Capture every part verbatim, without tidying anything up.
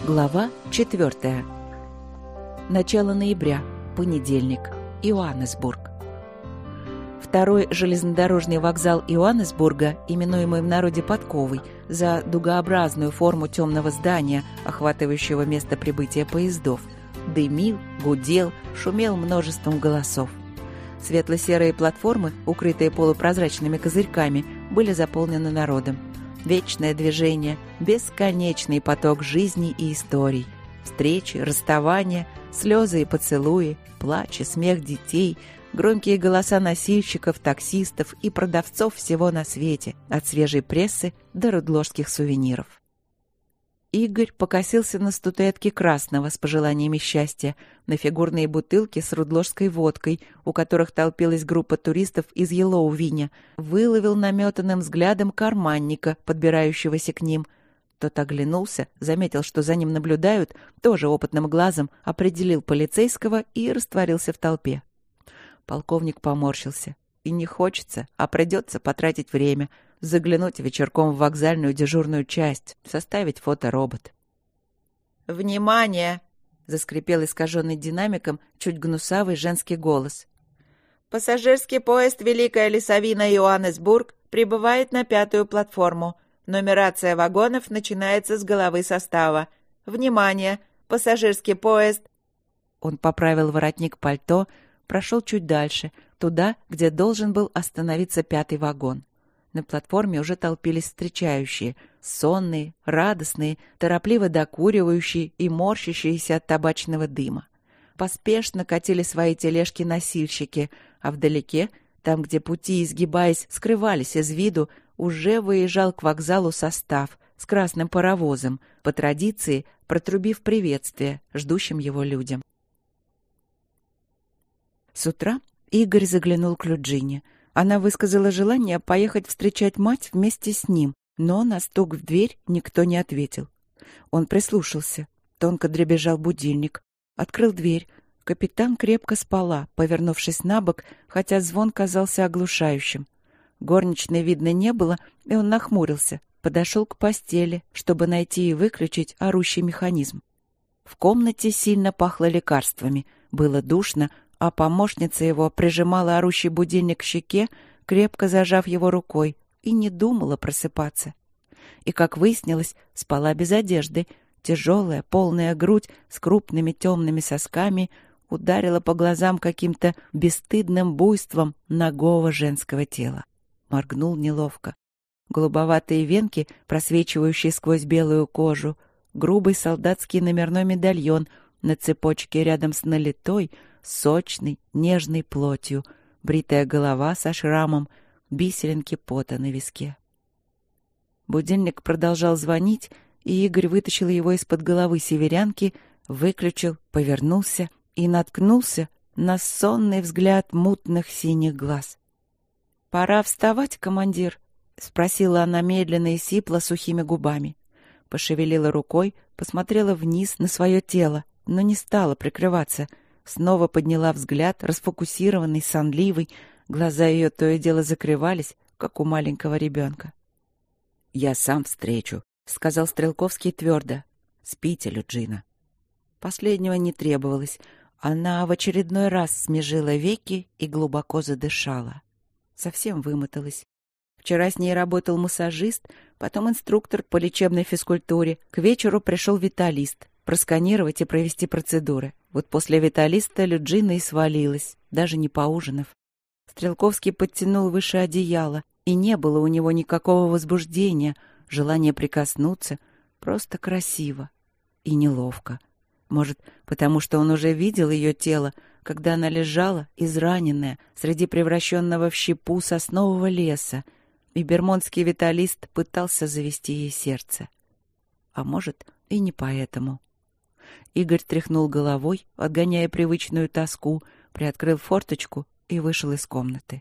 Глава четвертая. Начало ноября. Понедельник. Йоаннесбург. Второй железнодорожный вокзал Йоаннесбурга, именуемый в народе Подковой, за дугообразную форму темного здания, охватывающего место прибытия поездов, дымил, гудел, шумел множеством голосов. Светло-серые платформы, укрытые полупрозрачными козырьками, были заполнены народом. Вечное движение, бесконечный поток жизней и историй. Встречи, расставания, слезы и поцелуи, плач и смех детей, громкие голоса носильщиков, таксистов и продавцов всего на свете, от свежей прессы до рудложских сувениров. Игорь покосился на статуэтки Красного с пожеланиями счастья, на фигурные бутылки с рудложской водкой, у которых толпилась группа туристов из Елоувиня, выловил наметанным взглядом карманника, подбирающегося к ним. Тот оглянулся, заметил, что за ним наблюдают, тоже опытным глазом определил полицейского и растворился в толпе. Полковник поморщился. И не хочется, а придется потратить время, заглянуть вечерком в вокзальную дежурную часть, составить фоторобот. «Внимание!» — заскрипел искаженный динамиком чуть гнусавый женский голос. «Пассажирский поезд Великая Лисовина Йоаннесбург прибывает на пятую платформу. Нумерация вагонов начинается с головы состава. Внимание! Пассажирский поезд...» Он поправил воротник пальто, прошел чуть дальше, туда, где должен был остановиться пятый вагон. На платформе уже толпились встречающие, сонные, радостные, торопливо докуривающие и морщащиеся от табачного дыма. Поспешно катили свои тележки носильщики, а вдалеке, там, где пути, изгибаясь, скрывались из виду, уже выезжал к вокзалу состав с красным паровозом, по традиции протрубив приветствие ждущим его людям. С утра Игорь заглянул к Люджине. Она высказала желание поехать встречать мать вместе с ним, но на стук в дверь никто не ответил. Он прислушался. Тонко дребезжал будильник. Открыл дверь. Капитан крепко спала, повернувшись на бок, хотя звон казался оглушающим. Горничной видно не было, и он нахмурился. Подошел к постели, чтобы найти и выключить орущий механизм. В комнате сильно пахло лекарствами. Было душно, а помощница его прижимала орущий будильник к щеке, крепко зажав его рукой, и не думала просыпаться. И, как выяснилось, спала без одежды. Тяжелая, полная грудь с крупными темными сосками ударила по глазам каким-то бесстыдным буйством нагого женского тела. Моргнул неловко. Голубоватые венки, просвечивающие сквозь белую кожу, грубый солдатский номерной медальон на цепочке рядом с налитой, сочной, нежной плотью, бритая голова со шрамом, бисеринки пота на виске. Будильник продолжал звонить, и Игорь вытащил его из-под головы северянки, выключил, повернулся и наткнулся на сонный взгляд мутных синих глаз. «Пора вставать, командир?» — спросила она медленно и сипло сухими губами. Пошевелила рукой, посмотрела вниз на свое тело, но не стала прикрываться. Снова подняла взгляд, расфокусированный, сонливый. Глаза ее то и дело закрывались, как у маленького ребенка. «Я сам встречу», — сказал Стрелковский твердо. «Спите, Люджина». Последнего не требовалось. Она в очередной раз смежила веки и глубоко задышала. Совсем вымоталась. Вчера с ней работал массажист, потом инструктор по лечебной физкультуре. К вечеру пришел виталист просканировать и провести процедуры. Вот после виталиста Люджина и свалилась, даже не поужинав. Стрелковский подтянул выше одеяла, и не было у него никакого возбуждения, желания прикоснуться. Просто красиво и неловко. Может, потому что он уже видел ее тело, когда она лежала, израненная, среди превращенного в щепу соснового леса, и бермонтский виталист пытался завести ей сердце. А может, и не поэтому. Игорь тряхнул головой, отгоняя привычную тоску, приоткрыл форточку и вышел из комнаты.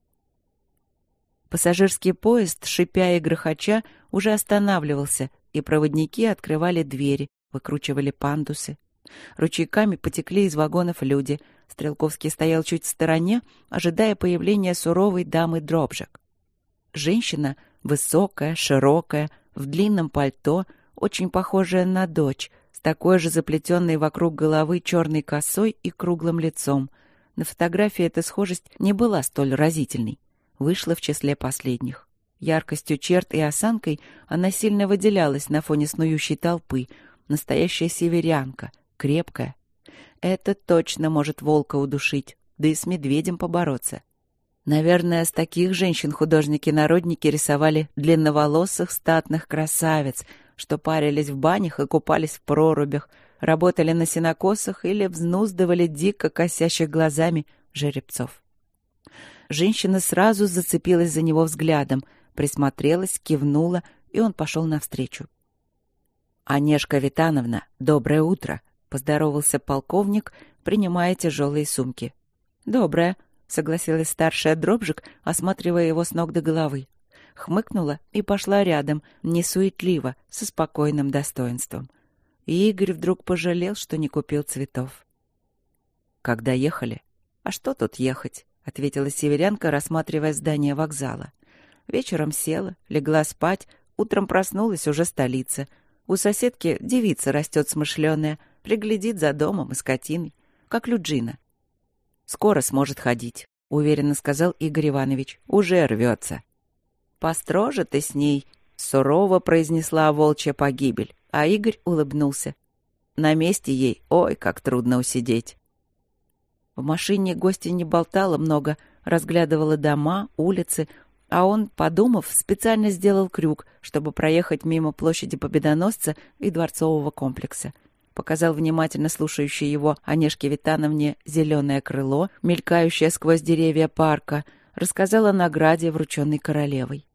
Пассажирский поезд, шипя и грохоча, уже останавливался, и проводники открывали двери, выкручивали пандусы. Ручейками потекли из вагонов люди. Стрелковский стоял чуть в стороне, ожидая появления суровой дамы Дробжак. Женщина, высокая, широкая, в длинном пальто, очень похожая на дочь, с такой же заплетенной вокруг головы черной косой и круглым лицом. На фотографии эта схожесть не была столь разительной. Вышла в числе последних. Яркостью черт и осанкой она сильно выделялась на фоне снующей толпы. Настоящая северянка, крепкая. Это точно может волка удушить, да и с медведем побороться. Наверное, с таких женщин художники-народники рисовали длинноволосых статных красавиц, что парились в банях и купались в прорубях, работали на сенокосах или взнуздывали дико косящих глазами жеребцов. Женщина сразу зацепилась за него взглядом, присмотрелась, кивнула, и он пошел навстречу. «Онежка Витановна, доброе утро!» — поздоровался полковник, принимая тяжелые сумки. «Доброе!» — согласилась старшая Дробжик, осматривая его с ног до головы. Хмыкнула и пошла рядом, несуетливо, со спокойным достоинством. И Игорь вдруг пожалел, что не купил цветов. «Когда ехали?» «А что тут ехать?» — ответила северянка, рассматривая здание вокзала. Вечером села, легла спать, утром проснулась уже столица. У соседки девица растет смышленая, приглядит за домом и скотиной, как Люджина. «Скоро сможет ходить», — уверенно сказал Игорь Иванович. «Уже рвется». «Построже ты с ней», — сурово произнесла волчья погибель, а Игорь улыбнулся. «На месте ей, ой, как трудно усидеть». В машине гостья не болтала много, разглядывала дома, улицы, а он, подумав, специально сделал крюк, чтобы проехать мимо площади Победоносца и Дворцового комплекса. Показал внимательно слушающей его Онежке Витановне зеленое крыло, мелькающее сквозь деревья парка, рассказал о награде, врученной королевой.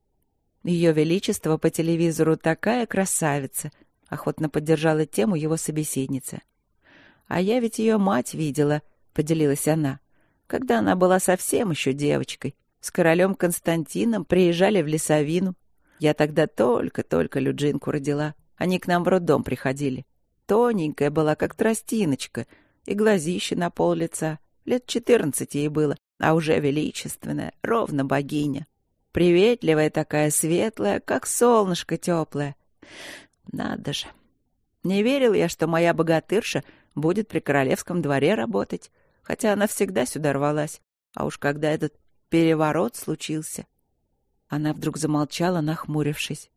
«Ее Величество по телевизору такая красавица!» — охотно поддержала тему его собеседница. «А я ведь ее мать видела», — поделилась она, «когда она была совсем еще девочкой. С королем Константином приезжали в Лесовину. Я тогда только-только Люджинку родила. Они к нам в роддом приходили. Тоненькая была, как тростиночка, и глазище на пол лица. Лет четырнадцать ей было, а уже величественная, ровно богиня. Приветливая такая, светлая, как солнышко теплое. Надо же. Не верил я, что моя богатырша будет при королевском дворе работать, хотя она всегда сюда рвалась. А уж когда этот переворот случился...» Она вдруг замолчала, нахмурившись.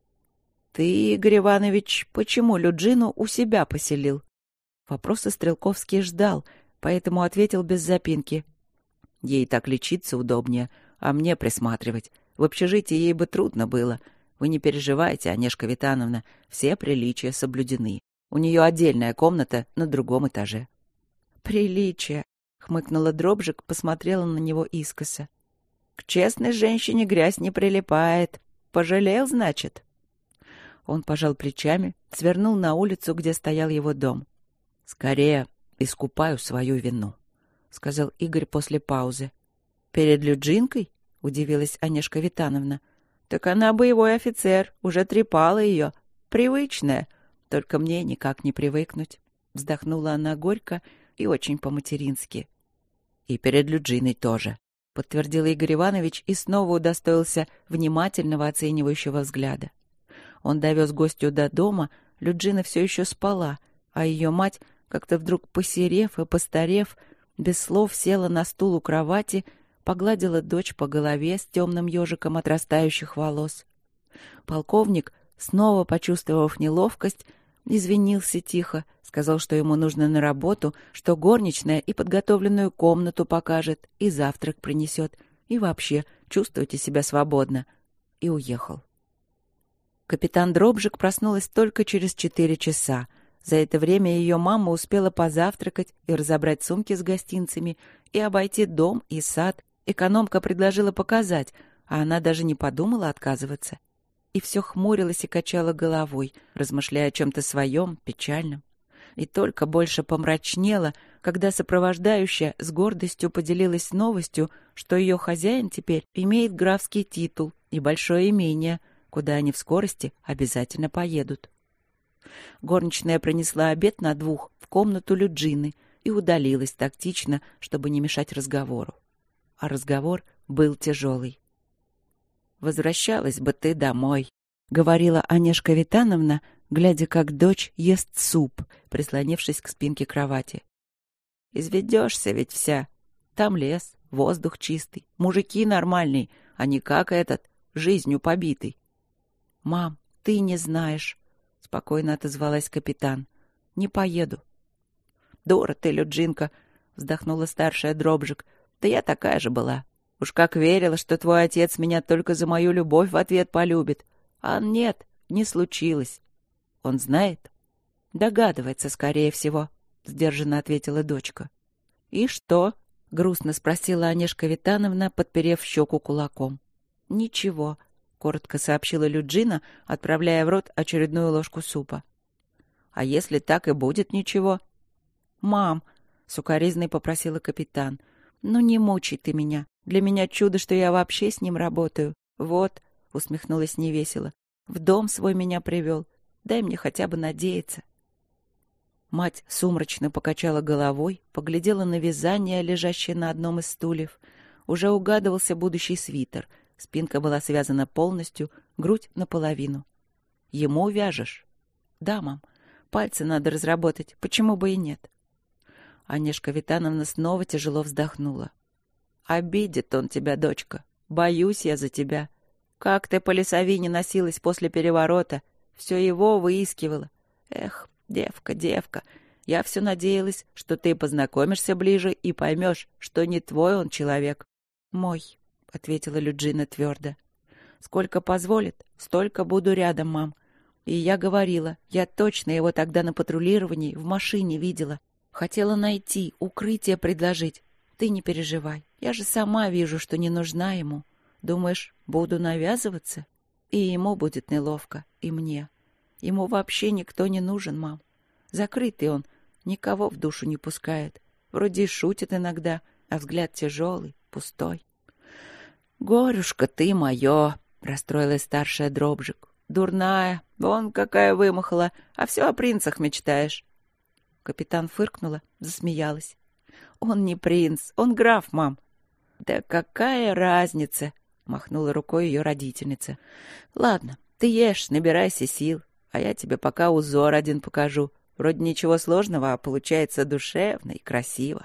«Ты, Игорь Иванович, почему Люджину у себя поселил?» Вопроса Стрелковский ждал, поэтому ответил без запинки. «Ей так лечиться удобнее, а мне присматривать. В общежитии ей бы трудно было. Вы не переживайте, Онежка Витановна, все приличия соблюдены. У нее отдельная комната на другом этаже». «Приличия», — хмыкнула Дробжик, посмотрела на него искоса. «К честной женщине грязь не прилипает. Пожалел, значит?» Он пожал плечами, свернул на улицу, где стоял его дом. «Скорее искупаю свою вину», — сказал Игорь после паузы. «Перед Люджинкой?» — удивилась Онежка Витановна. «Так она боевой офицер, уже трепала ее. Привычная, только мне никак не привыкнуть». Вздохнула она горько и очень по-матерински. «И перед Люджиной тоже», — подтвердил Игорь Иванович и снова удостоился внимательного оценивающего взгляда. Он довез гостью до дома, Люджина все еще спала, а ее мать, как-то вдруг посерев и постарев, без слов села на стул у кровати, погладила дочь по голове с темным ежиком отрастающих волос. Полковник, снова почувствовав неловкость, извинился тихо, сказал, что ему нужно на работу, что горничная и подготовленную комнату покажет, и завтрак принесет, и вообще чувствуйте себя свободно, и уехал. Капитан Дробжик проснулась только через четыре часа. За это время ее мама успела позавтракать и разобрать сумки с гостинцами, и обойти дом и сад. Экономка предложила показать, а она даже не подумала отказываться. И все хмурилась и качала головой, размышляя о чем-то своем, печальном. И только больше помрачнела, когда сопровождающая с гордостью поделилась новостью, что ее хозяин теперь имеет графский титул и большое имение, куда они в скорости обязательно поедут. Горничная принесла обед на двух в комнату Люджины и удалилась тактично, чтобы не мешать разговору. А разговор был тяжелый. «Возвращалась бы ты домой», — говорила Онежка Витановна, глядя, как дочь ест суп, прислонившись к спинке кровати. «Изведешься ведь вся. Там лес, воздух чистый, мужики нормальные, а не как этот, жизнью побитый». «Мам, ты не знаешь», — спокойно отозвалась капитан. «Не поеду». «Дура ты, Люджинка», — вздохнула старшая Дробжик. «Да я такая же была. Уж как верила, что твой отец меня только за мою любовь в ответ полюбит. А нет, не случилось. Он знает?» «Догадывается, скорее всего», — сдержанно ответила дочка. «И что?» — грустно спросила Анешка Витановна, подперев щеку кулаком. «Ничего», — коротко сообщила Люджина, отправляя в рот очередную ложку супа. «А если так и будет ничего?» «Мам», — сукоризной попросила капитан, — «ну не мучай ты меня. Для меня чудо, что я вообще с ним работаю. Вот», — усмехнулась невесело, — «в дом свой меня привел. Дай мне хотя бы надеяться». Мать сумрачно покачала головой, поглядела на вязание, лежащее на одном из стульев. Уже угадывался будущий свитер. Спинка была связана полностью, грудь наполовину. «Ему вяжешь?» «Да, мам. Пальцы надо разработать. Почему бы и нет?» Анешка Витановна снова тяжело вздохнула. «Обидит он тебя, дочка. Боюсь я за тебя. Как ты по лесовине носилась после переворота. Все его выискивала. Эх, девка, девка, я все надеялась, что ты познакомишься ближе и поймешь, что не твой он человек». «Мой», — ответила Люджина твердо. «Сколько позволит, столько буду рядом, мам. И я говорила, я точно его тогда на патрулировании в машине видела. Хотела найти, укрытие предложить. Ты не переживай, я же сама вижу, что не нужна ему. Думаешь, буду навязываться? И ему будет неловко, и мне. Ему вообще никто не нужен, мам. Закрытый он, никого в душу не пускает. Вроде и шутит иногда, а взгляд тяжелый, пустой». «Горюшка ты мое!» — расстроилась старшая Дробжик. «Дурная, вон какая вымахала, а все о принцах мечтаешь». Капитан фыркнула, засмеялась. «Он не принц, он граф, мам». «Да какая разница?» — махнула рукой ее родительница. «Ладно, ты ешь, набирайся сил, а я тебе пока узор один покажу. Вроде ничего сложного, а получается душевно и красиво».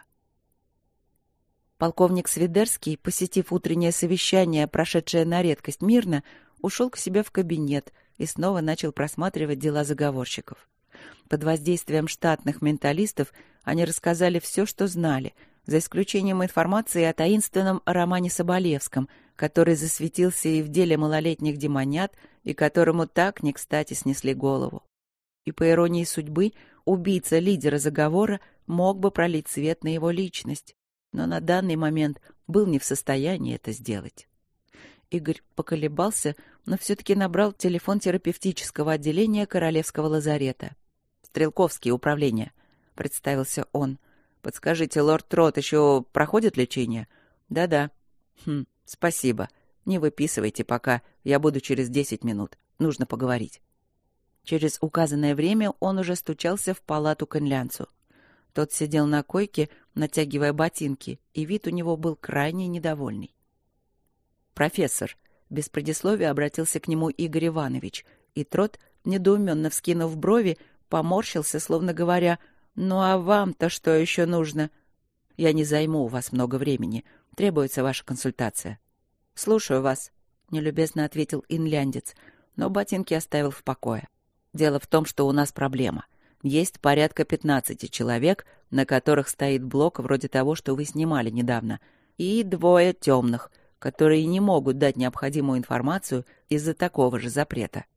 Полковник Свидерский, посетив утреннее совещание, прошедшее на редкость мирно, ушел к себе в кабинет и снова начал просматривать дела заговорщиков. Под воздействием штатных менталистов они рассказали все, что знали, за исключением информации о таинственном Романе Соболевском, который засветился и в деле малолетних демонят, и которому так не кстати снесли голову. И, по иронии судьбы, убийца лидера заговора мог бы пролить свет на его личность, но на данный момент был не в состоянии это сделать. Игорь поколебался, но все-таки набрал телефон терапевтического отделения Королевского лазарета. «Стрелковские управления», — представился он. «Подскажите, лорд Трот еще проходит лечение?» «Да-да». «Хм, спасибо. Не выписывайте пока. Я буду через десять минут. Нужно поговорить». Через указанное время он уже стучался в палату к инлянцу. Тот сидел на койке, натягивая ботинки, и вид у него был крайне недовольный. «Профессор», — без предисловия обратился к нему Игорь Иванович, и Трот, недоуменно вскинув брови, поморщился, словно говоря: «Ну а вам-то что еще нужно?» «Я не займу у вас много времени. Требуется ваша консультация». «Слушаю вас», — нелюбезно ответил инляндец, но ботинки оставил в покое. «Дело в том, что у нас проблема. Есть порядка пятнадцати человек, на которых стоит блок вроде того, что вы снимали недавно, и двое темных, которые не могут дать необходимую информацию из-за такого же запрета».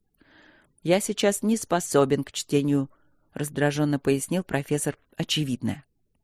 «Я сейчас не способен к чтению», — раздраженно пояснил профессор очевидное.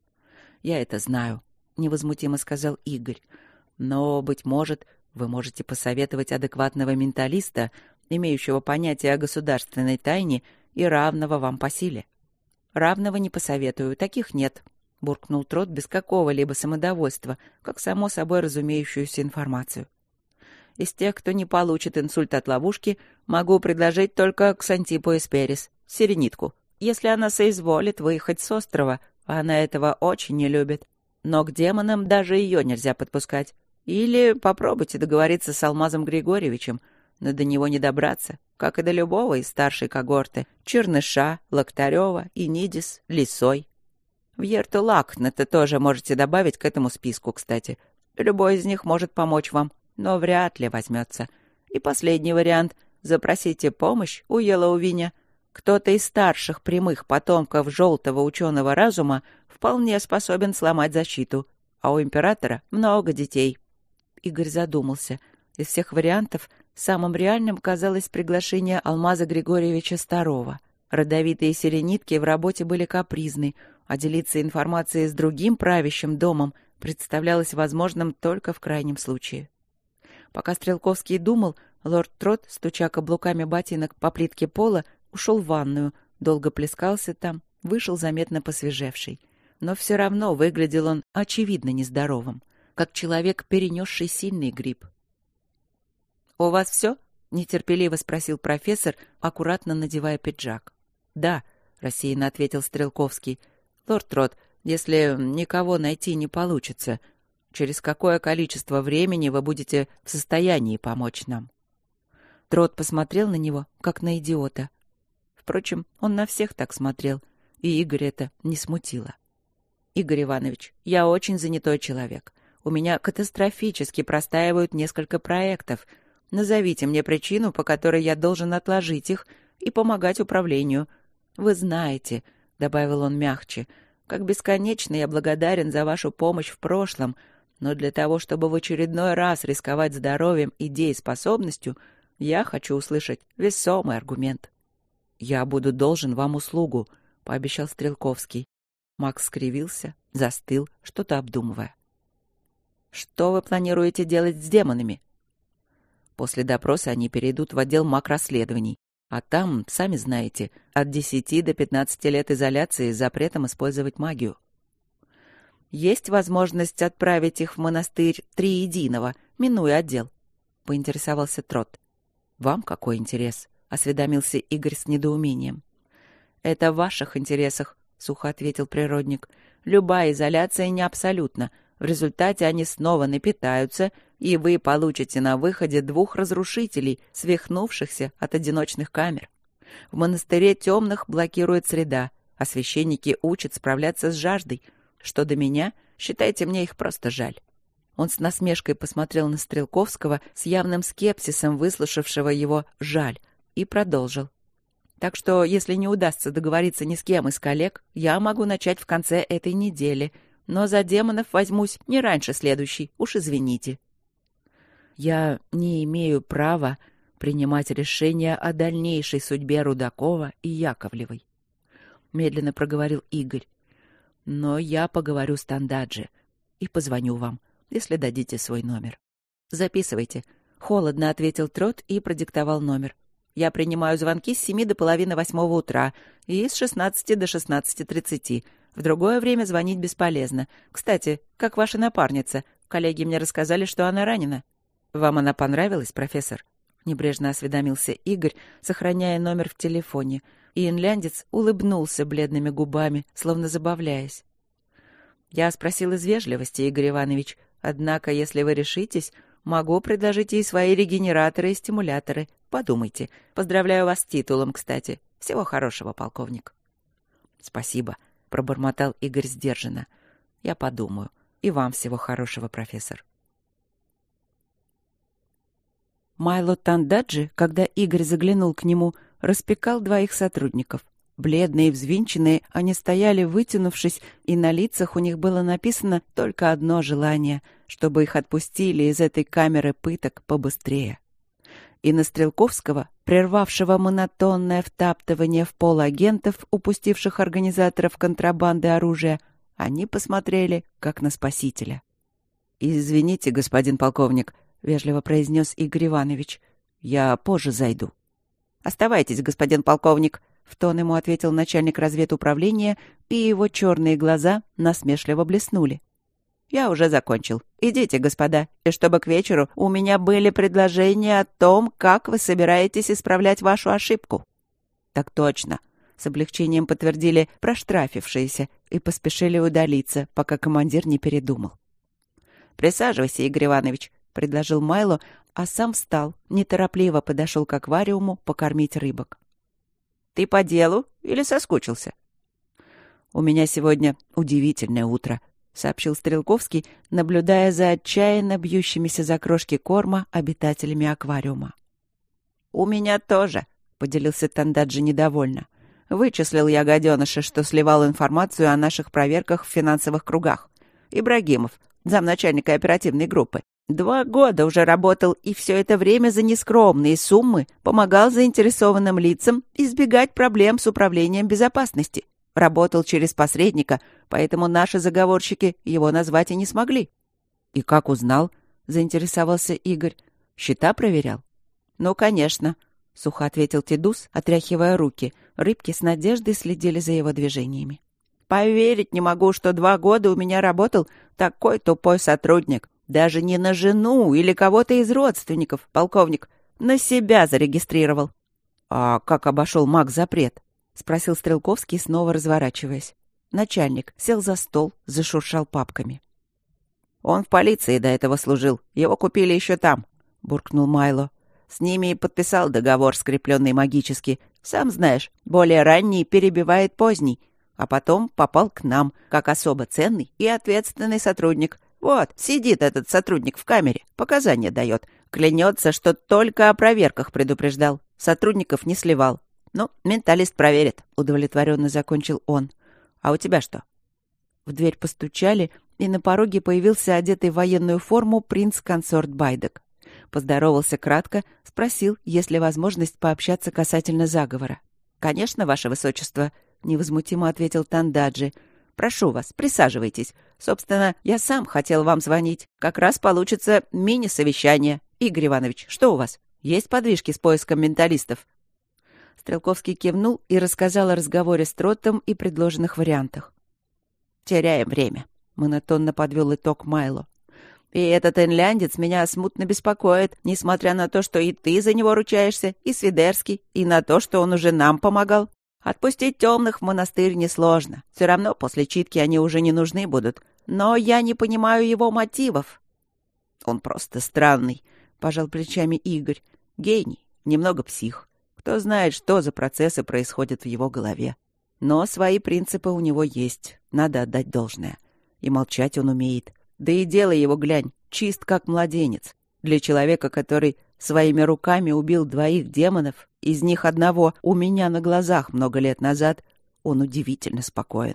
«Я это знаю», — невозмутимо сказал Игорь. «Но, быть может, вы можете посоветовать адекватного менталиста, имеющего понятие о государственной тайне и равного вам по силе». «Равного не посоветую, таких нет», — буркнул Трот без какого-либо самодовольства, как само собой разумеющуюся информацию. «Из тех, кто не получит инсульт от ловушки, могу предложить только Ксантипу Эсперис, сиренитку, если она соизволит выехать с острова, а она этого очень не любит. Но к демонам даже ее нельзя подпускать. Или попробуйте договориться с Алмазом Григорьевичем. но до него не добраться, как и до любого из старшей когорты — Черныша, Локтарева, Инидис, Лисой. Вьерту Лакнета тоже можете добавить к этому списку, кстати. Любой из них может помочь вам, но вряд ли возьмется. И последний вариант — запросите помощь у Елоувиня. Кто-то из старших прямых потомков желтого ученого разума вполне способен сломать защиту, а у императора много детей. Игорь задумался. Из всех вариантов самым реальным казалось приглашение Алмаза Григорьевича Старова. Родовитые селенитки в работе были капризны, а делиться информацией с другим правящим домом представлялось возможным только в крайнем случае. Пока Стрелковский думал, лорд Трот, стуча каблуками ботинок по плитке пола, ушел в ванную, долго плескался там, вышел заметно посвежевший. Но все равно выглядел он очевидно нездоровым, как человек, перенесший сильный грипп. «У вас все?» — нетерпеливо спросил профессор, аккуратно надевая пиджак. «Да», — рассеянно ответил Стрелковский. «Лорд Трот, если никого найти не получится, через какое количество времени вы будете в состоянии помочь нам?» Трот посмотрел на него, как на идиота. Впрочем, он на всех так смотрел, и Игоря это не смутило. «Игорь Иванович, я очень занятой человек. У меня катастрофически простаивают несколько проектов. Назовите мне причину, по которой я должен отложить их и помогать управлению. Вы знаете, — добавил он мягче, — как бесконечно я благодарен за вашу помощь в прошлом, но для того, чтобы в очередной раз рисковать здоровьем и дееспособностью, я хочу услышать весомый аргумент». «Я буду должен вам услугу», — пообещал Стрелковский. Макс скривился, застыл, что-то обдумывая. «Что вы планируете делать с демонами?» «После допроса они перейдут в отдел маг-расследований, а там, сами знаете, от десяти до пятнадцати лет изоляции с запретом использовать магию». «Есть возможность отправить их в монастырь Триединого, минуя отдел?» — поинтересовался Трот. «Вам какой интерес?» — осведомился Игорь с недоумением. «Это в ваших интересах», — сухо ответил природник. «Любая изоляция не абсолютна. В результате они снова напитаются, и вы получите на выходе двух разрушителей, свихнувшихся от одиночных камер. В монастыре темных блокирует среда, а священники учат справляться с жаждой. Что до меня, считайте, мне их просто жаль». Он с насмешкой посмотрел на Стрелковского, с явным скепсисом выслушавшего его «жаль», и продолжил. «Так что, если не удастся договориться ни с кем из коллег, я могу начать в конце этой недели, но за демонов возьмусь не раньше следующей, уж извините». «Я не имею права принимать решения о дальнейшей судьбе Рудакова и Яковлевой», — медленно проговорил Игорь. «Но я поговорю с Тандаджи и позвоню вам, если дадите свой номер». «Записывайте», — холодно ответил Трот и продиктовал номер. «Я принимаю звонки с семи до половины восьмого утра и с шестнадцати до шестнадцати тридцати. В другое время звонить бесполезно. Кстати, как ваша напарница? Коллеги мне рассказали, что она ранена». «Вам она понравилась, профессор?» — небрежно осведомился Игорь, сохраняя номер в телефоне, и инляндец улыбнулся бледными губами, словно забавляясь. «Я спросил из вежливости, Игорь Иванович, однако, если вы решитесь, могу предложить ей свои регенераторы и стимуляторы. Подумайте. Поздравляю вас с титулом, кстати. Всего хорошего, полковник». «Спасибо», — пробормотал Игорь сдержанно. «Я подумаю. И вам всего хорошего, профессор». Майло Тандаджи, когда Игорь заглянул к нему, распекал двоих сотрудников. Бледные и взвинченные, они стояли, вытянувшись, и на лицах у них было написано только одно желание — чтобы их отпустили из этой камеры пыток побыстрее. И на Стрелковского, прервавшего монотонное втаптывание в пол агентов, упустивших организаторов контрабанды оружия, они посмотрели, как на спасителя. «Извините, господин полковник», — вежливо произнес Игорь Иванович, — «я позже зайду». «Оставайтесь, господин полковник», — в тон ему ответил начальник разведуправления, и его черные глаза насмешливо блеснули. «Я уже закончил. Идите, господа, и чтобы к вечеру у меня были предложения о том, как вы собираетесь исправлять вашу ошибку». «Так точно», — с облегчением подтвердили проштрафившиеся и поспешили удалиться, пока командир не передумал. «Присаживайся, Игорь Иванович», — предложил Майло, а сам встал, неторопливо подошел к аквариуму покормить рыбок. «Ты по делу или соскучился?» «У меня сегодня удивительное утро», — сообщил Стрелковский, наблюдая за отчаянно бьющимися за крошки корма обитателями аквариума. «У меня тоже», — поделился Тандаджи недовольно. «Вычислил я гаденыша, что сливал информацию о наших проверках в финансовых кругах. Ибрагимов, замначальника оперативной группы. Два года уже работал, и все это время за нескромные суммы помогал заинтересованным лицам избегать проблем с управлением безопасности. Работал через посредника, поэтому наши заговорщики его назвать и не смогли». «И как узнал?» — заинтересовался Игорь. «Счета проверял?» «Ну, конечно», — сухо ответил Тедус, отряхивая руки. Рыбки с надеждой следили за его движениями. «Поверить не могу, что два года у меня работал такой тупой сотрудник. Даже не на жену или кого-то из родственников, полковник. На себя зарегистрировал». «А как обошел маг-запрет?» — спросил Стрелковский, снова разворачиваясь. Начальник сел за стол, зашуршал папками. «Он в полиции до этого служил. Его купили еще там», — буркнул Майло. «С ними и подписал договор, скрепленный магически. Сам знаешь, более ранний перебивает поздний. А потом попал к нам, как особо ценный и ответственный сотрудник. Вот, сидит этот сотрудник в камере, показания дает. Клянется, что только о проверках предупреждал. Сотрудников не сливал. Ну, менталист проверит», — удовлетворенно закончил он. «А у тебя что?» В дверь постучали, и на пороге появился одетый в военную форму принц-консорт Байдек. Поздоровался кратко, спросил, есть ли возможность пообщаться касательно заговора. «Конечно, ваше высочество», — невозмутимо ответил Тандаджи. «Прошу вас, присаживайтесь. Собственно, я сам хотел вам звонить. Как раз получится мини-совещание. Игорь Иванович, что у вас? Есть подвижки с поиском менталистов?» Стрелковский кивнул и рассказал о разговоре с Троттом и предложенных вариантах. «Теряем время», — монотонно подвел итог Майло. «И этот инляндец меня смутно беспокоит, несмотря на то, что и ты за него ручаешься, и Свидерский, и на то, что он уже нам помогал. Отпустить темных в монастырь несложно. Все равно после читки они уже не нужны будут. Но я не понимаю его мотивов». «Он просто странный», — пожал плечами Игорь. «Гений, немного псих. Кто знает, что за процессы происходят в его голове. Но свои принципы у него есть, надо отдать должное. И молчать он умеет. Да и дело его, глянь, чист как младенец. Для человека, который своими руками убил двоих демонов, из них одного у меня на глазах много лет назад, он удивительно спокоен».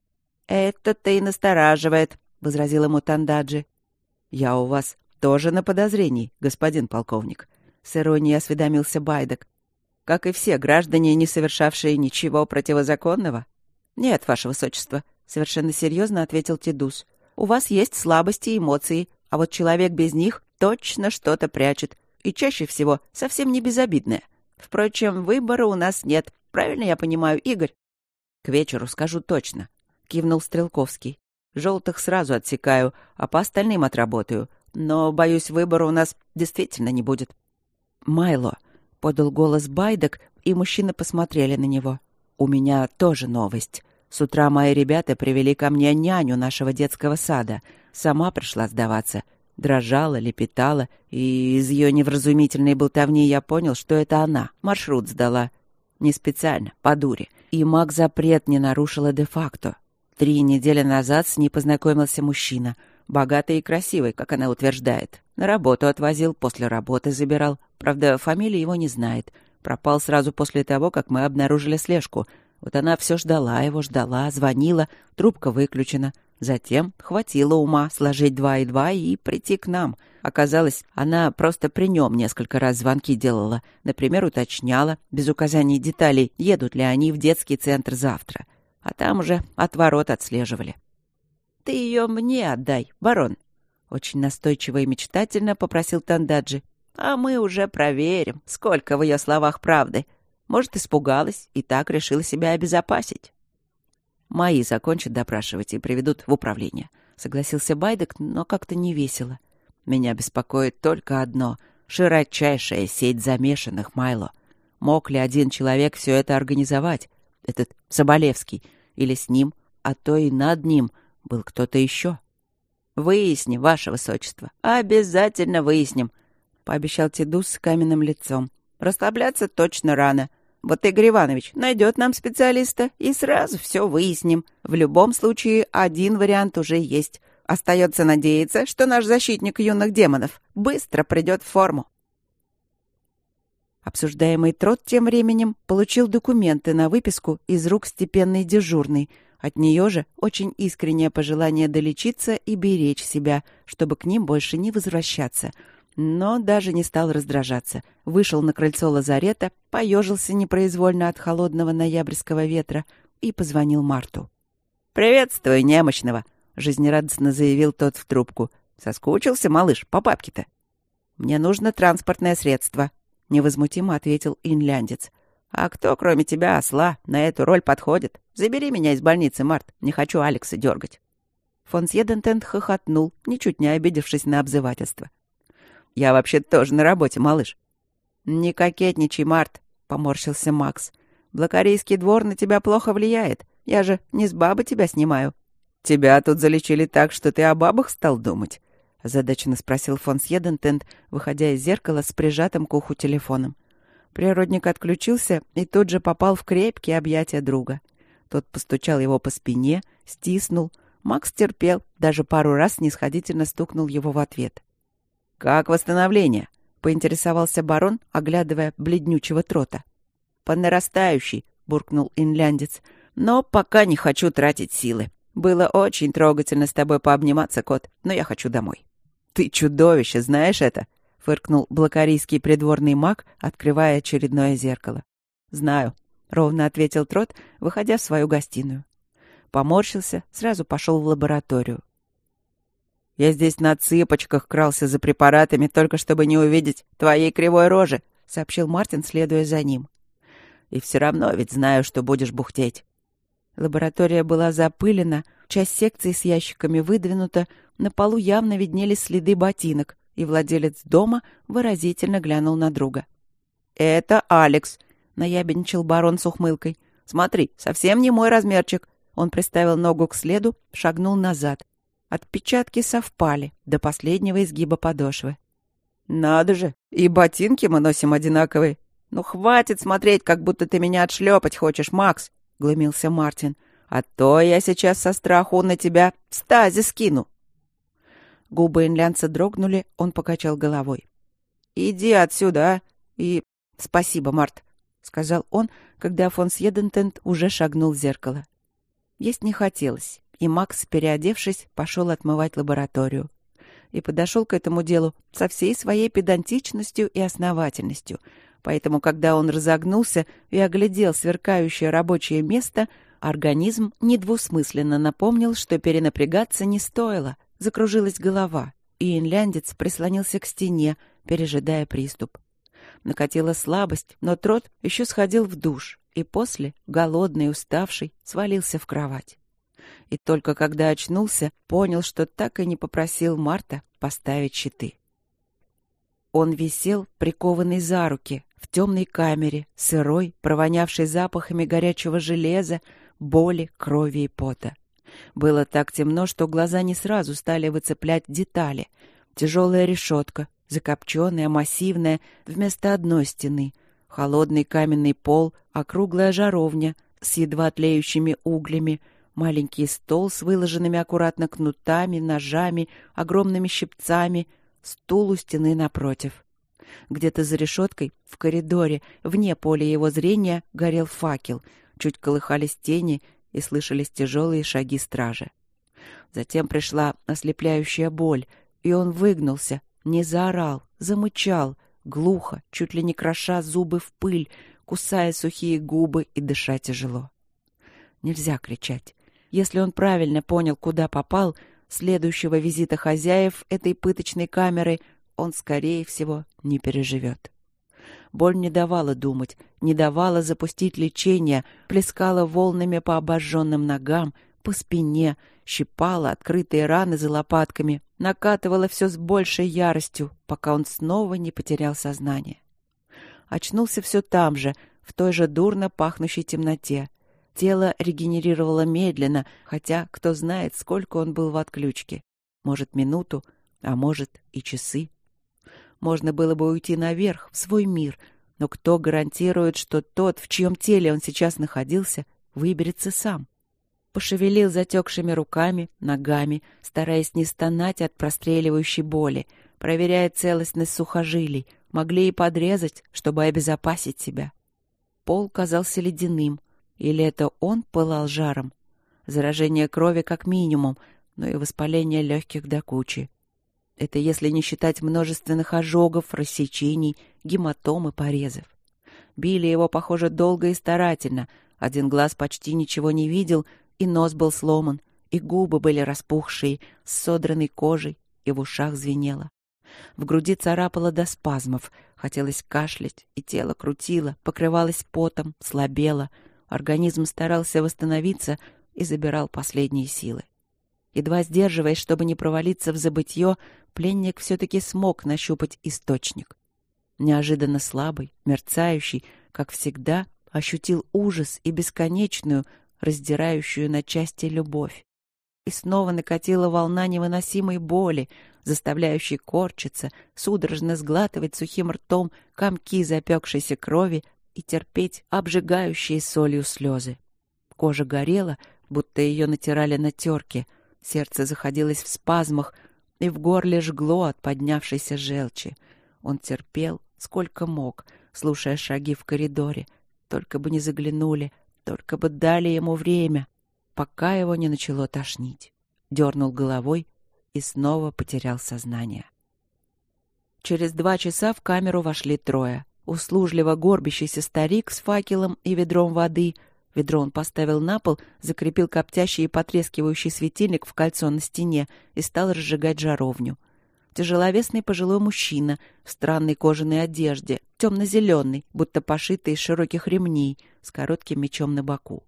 «Это-то и настораживает», — возразил ему Тандаджи. «Я у вас тоже на подозрении, господин полковник», — с иронией осведомился Байдек. «Как и все граждане, не совершавшие ничего противозаконного?» «Нет, ваше высочество», — совершенно серьезно ответил Тедус. «У вас есть слабости и эмоции, а вот человек без них точно что-то прячет, и чаще всего совсем не безобидное. Впрочем, выбора у нас нет. Правильно я понимаю, Игорь?» «К вечеру скажу точно», — кивнул Стрелковский. «Желтых сразу отсекаю, а по остальным отработаю. Но, боюсь, выбора у нас действительно не будет». «Майло», — подал голос Байдек, и мужчины посмотрели на него. «У меня тоже новость. С утра мои ребята привели ко мне няню нашего детского сада. Сама пришла сдаваться. Дрожала, лепетала, и из ее невразумительной болтовни я понял, что это она. Маршрут сдала. Не специально, по дуре. И маг-запрет не нарушила де-факто. Три недели назад с ней познакомился мужчина. Богатый и красивый, как она утверждает. На работу отвозил, после работы забирал. Правда, фамилии его не знает. Пропал сразу после того, как мы обнаружили слежку. Вот она все ждала его, ждала, звонила, трубка выключена. Затем хватило ума сложить два и два и прийти к нам. Оказалось, она просто при нем несколько раз звонки делала. Например, уточняла, без указаний деталей, едут ли они в детский центр завтра. А там уже от ворот отслеживали. «Ты ее мне отдай, барон», — очень настойчиво и мечтательно попросил Тандаджи. «А мы уже проверим, сколько в ее словах правды. Может, испугалась и так решила себя обезопасить». «Мои закончат допрашивать и приведут в управление», — согласился Байдек, но как-то не весело. «Меня беспокоит только одно — широчайшая сеть замешанных, Майло. Мог ли один человек все это организовать? Этот Соболевский. Или с ним, а то и над ним, был кто-то еще?» «Выясним, ваше высочество. Обязательно выясним», — пообещал Тедус с каменным лицом. «Расслабляться точно рано. Вот Игорь Иванович найдет нам специалиста, и сразу все выясним. В любом случае, один вариант уже есть. Остается надеяться, что наш защитник юных демонов быстро придет в форму». Обсуждаемый трот тем временем получил документы на выписку из рук степенной дежурной. От нее же очень искреннее пожелание долечиться и беречь себя, чтобы к ним больше не возвращаться. Но даже не стал раздражаться. Вышел на крыльцо лазарета, поежился непроизвольно от холодного ноябрьского ветра и позвонил Марту. «Приветствую, немощного!» — жизнерадостно заявил тот в трубку. «Соскучился, малыш, по папке-то?» «Мне нужно транспортное средство», — невозмутимо ответил инляндец. «А кто, кроме тебя, осла, на эту роль подходит? Забери меня из больницы, Март. Не хочу Алекса дергать». Фон Сьедентенд хохотнул, ничуть не обидевшись на обзывательство. «Я вообще тоже на работе, малыш». «Не кокетничай, Март», — поморщился Макс. «Блокарийский двор на тебя плохо влияет. Я же не с бабы тебя снимаю». «Тебя тут залечили так, что ты о бабах стал думать?» — озадаченно спросил фон Сьедентенд, выходя из зеркала с прижатым к уху телефоном. Природник отключился и тут же попал в крепкие объятия друга. Тот постучал его по спине, стиснул. Макс терпел, даже пару раз снисходительно стукнул его в ответ. «Как восстановление?» — поинтересовался барон, оглядывая бледнючего трота. «По нарастающей», — буркнул инляндец. «Но пока не хочу тратить силы. Было очень трогательно с тобой пообниматься, кот, но я хочу домой». «Ты чудовище, знаешь это?» — фыркнул блокарийский придворный маг, открывая очередное зеркало. «Знаю», — ровно ответил трот, выходя в свою гостиную. Поморщился, сразу пошел в лабораторию. «Я здесь на цыпочках крался за препаратами, только чтобы не увидеть твоей кривой рожи», — сообщил Мартин, следуя за ним. «И все равно ведь знаю, что будешь бухтеть». Лаборатория была запылена, часть секции с ящиками выдвинута, на полу явно виднелись следы ботинок, и владелец дома выразительно глянул на друга. «Это Алекс», — наябедничал барон с ухмылкой. «Смотри, совсем не мой размерчик». Он приставил ногу к следу, шагнул назад. Отпечатки совпали до последнего изгиба подошвы. «Надо же, и ботинки мы носим одинаковые. Ну, хватит смотреть, как будто ты меня отшлепать хочешь, Макс», — глумился Мартин. «А то я сейчас со страху на тебя в стазис скину». Губы инлянца дрогнули, он покачал головой. «Иди отсюда, а? И спасибо, Март», — сказал он, когда фон Сьедентенд уже шагнул в зеркало. Есть не хотелось, и Макс, переодевшись, пошел отмывать лабораторию. И подошел к этому делу со всей своей педантичностью и основательностью. Поэтому, когда он разогнулся и оглядел сверкающее рабочее место, организм недвусмысленно напомнил, что перенапрягаться не стоило. Закружилась голова, и инляндец прислонился к стене, пережидая приступ. Накатила слабость, но трот еще сходил в душ, и после, голодный и уставший, свалился в кровать. И только когда очнулся, понял, что так и не попросил Марта поставить щиты. Он висел, прикованный за руки, в темной камере, сырой, провонявшей запахами горячего железа, боли, крови и пота. Было так темно, что глаза не сразу стали выцеплять детали. Тяжелая решетка, закопченная, массивная, вместо одной стены. Холодный каменный пол, округлая жаровня с едва тлеющими углями, маленький стол с выложенными аккуратно кнутами, ножами, огромными щипцами, стул у стены напротив. Где-то за решеткой, в коридоре, вне поля его зрения, горел факел. Чуть колыхались тени, и слышались тяжелые шаги стражи. Затем пришла ослепляющая боль, и он выгнулся, не заорал, замычал, глухо, чуть ли не кроша зубы в пыль, кусая сухие губы и дыша тяжело. Нельзя кричать. Если он правильно понял, куда попал, следующего визита хозяев этой пыточной камеры он, скорее всего, не переживет. Боль не давала думать, не давала запустить лечение, плескала волнами по обожженным ногам, по спине, щипала открытые раны за лопатками, накатывала все с большей яростью, пока он снова не потерял сознание. Очнулся все там же, в той же дурно пахнущей темноте. Тело регенерировало медленно, хотя кто знает, сколько он был в отключке. Может, минуту, а может и часы. Можно было бы уйти наверх, в свой мир, но кто гарантирует, что тот, в чьем теле он сейчас находился, выберется сам? Пошевелил затекшими руками, ногами, стараясь не стонать от простреливающей боли, проверяя целостность сухожилий, могли и подрезать, чтобы обезопасить себя. Пол казался ледяным, или это он пылал жаром? Заражение крови как минимум, но и воспаление легких до кучи. Это если не считать множественных ожогов, рассечений, гематом и порезов. Били его, похоже, долго и старательно. Один глаз почти ничего не видел, и нос был сломан, и губы были распухшие, с содранной кожей, и в ушах звенело. В груди царапало до спазмов, хотелось кашлять, и тело крутило, покрывалось потом, слабело. Организм старался восстановиться и забирал последние силы. Едва сдерживаясь, чтобы не провалиться в забытье, пленник все-таки смог нащупать источник. Неожиданно слабый, мерцающий, как всегда, ощутил ужас и бесконечную, раздирающую на части любовь. И снова накатила волна невыносимой боли, заставляющей корчиться, судорожно сглатывать сухим ртом комки запекшейся крови и терпеть обжигающие солью слезы. Кожа горела, будто ее натирали на терке, сердце заходилось в спазмах, и в горле жгло от поднявшейся желчи. Он терпел, сколько мог, слушая шаги в коридоре. Только бы не заглянули, только бы дали ему время, пока его не начало тошнить. Дернул головой и снова потерял сознание. Через два часа в камеру вошли трое. Услужливо горбящийся старик с факелом и ведром воды. Ведро он поставил на пол, закрепил коптящий и потрескивающий светильник в кольцо на стене и стал разжигать жаровню. Тяжеловесный пожилой мужчина в странной кожаной одежде, темно-зеленый, будто пошитый из широких ремней, с коротким мечом на боку.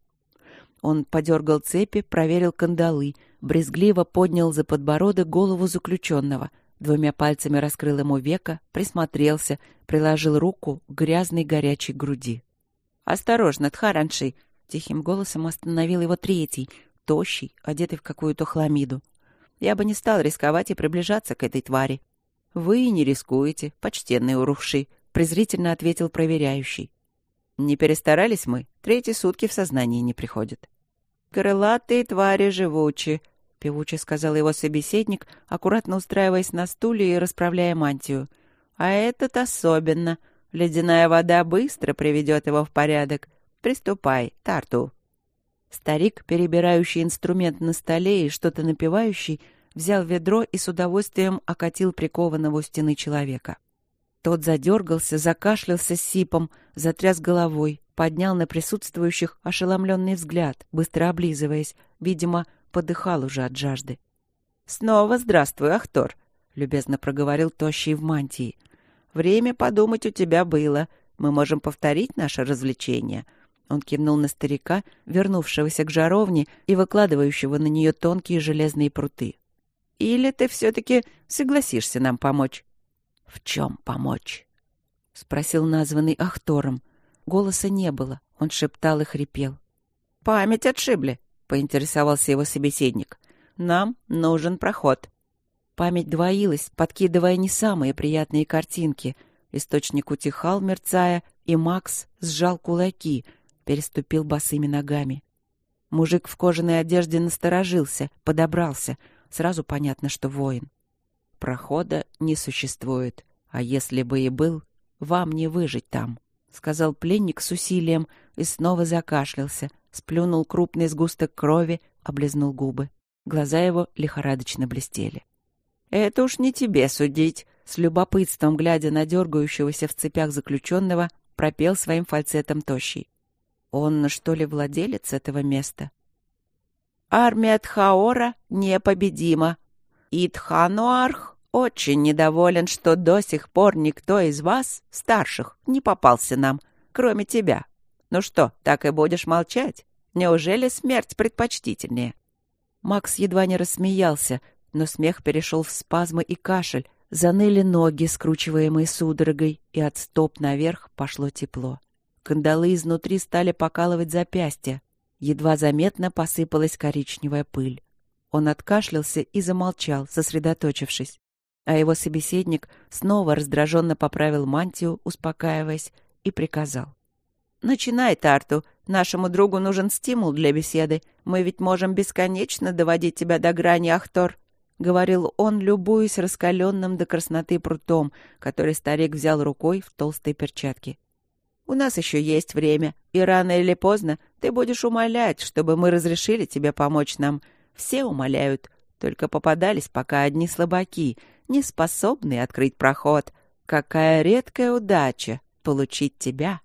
Он подергал цепи, проверил кандалы, брезгливо поднял за подбородок голову заключенного, двумя пальцами раскрыл ему веко, присмотрелся, приложил руку к грязной горячей груди. «Осторожно, Тхаранши!» — тихим голосом остановил его третий, тощий, одетый в какую-то хламиду. «Я бы не стал рисковать и приближаться к этой твари». «Вы и не рискуете, почтенный Урухши», — презрительно ответил проверяющий. «Не перестарались мы, третьи сутки в сознании не приходят». «Крылатые твари живучи», — певуче сказал его собеседник, аккуратно устраиваясь на стуле и расправляя мантию. «А этот особенно. Ледяная вода быстро приведет его в порядок. Приступай, Тарту». Старик, перебирающий инструмент на столе и что-то напевающий, взял ведро и с удовольствием окатил прикованного у стены человека. Тот задергался, закашлялся сипом, затряс головой, поднял на присутствующих ошеломленный взгляд, быстро облизываясь, видимо, подыхал уже от жажды. «Снова здравствуй, Ахтор», — любезно проговорил тощий в мантии. «Время подумать у тебя было. Мы можем повторить наше развлечение». Он кивнул на старика, вернувшегося к жаровне и выкладывающего на нее тонкие железные пруты. «Или ты все-таки согласишься нам помочь?» «В чем помочь?» — спросил названный Ахтором. Голоса не было, он шептал и хрипел. «Память отшибли», — поинтересовался его собеседник. «Нам нужен проход». Память двоилась, подкидывая не самые приятные картинки. Источник утихал, мерцая, и Макс сжал кулаки, переступил босыми ногами. Мужик в кожаной одежде насторожился, подобрался. Сразу понятно, что воин. «Прохода не существует, а если бы и был, вам не выжить там», — сказал пленник с усилием и снова закашлялся, сплюнул крупный сгусток крови, облизнул губы. Глаза его лихорадочно блестели. «Это уж не тебе судить», — с любопытством, глядя на дергающегося в цепях заключенного, пропел своим фальцетом тощий. «Он, что ли, владелец этого места?» «Армия Тхаора непобедима. И Тхануарх очень недоволен, что до сих пор никто из вас, старших, не попался нам, кроме тебя. Ну что, так и будешь молчать? Неужели смерть предпочтительнее?» Макс едва не рассмеялся, но смех перешел в спазмы и кашель, заныли ноги, скручиваемые судорогой, и от стоп наверх пошло тепло. Кандалы изнутри стали покалывать запястья. Едва заметно посыпалась коричневая пыль. Он откашлялся и замолчал, сосредоточившись. А его собеседник снова раздраженно поправил мантию, успокаиваясь, и приказал. «Начинай, Тарту. Нашему другу нужен стимул для беседы. Мы ведь можем бесконечно доводить тебя до грани, Ахтор», — говорил он, любуясь раскаленным до красноты прутом, который старик взял рукой в толстой перчатке. «У нас еще есть время, и рано или поздно ты будешь умолять, чтобы мы разрешили тебе помочь нам. Все умоляют, только попадались пока одни слабаки, не способные открыть проход. Какая редкая удача получить тебя!»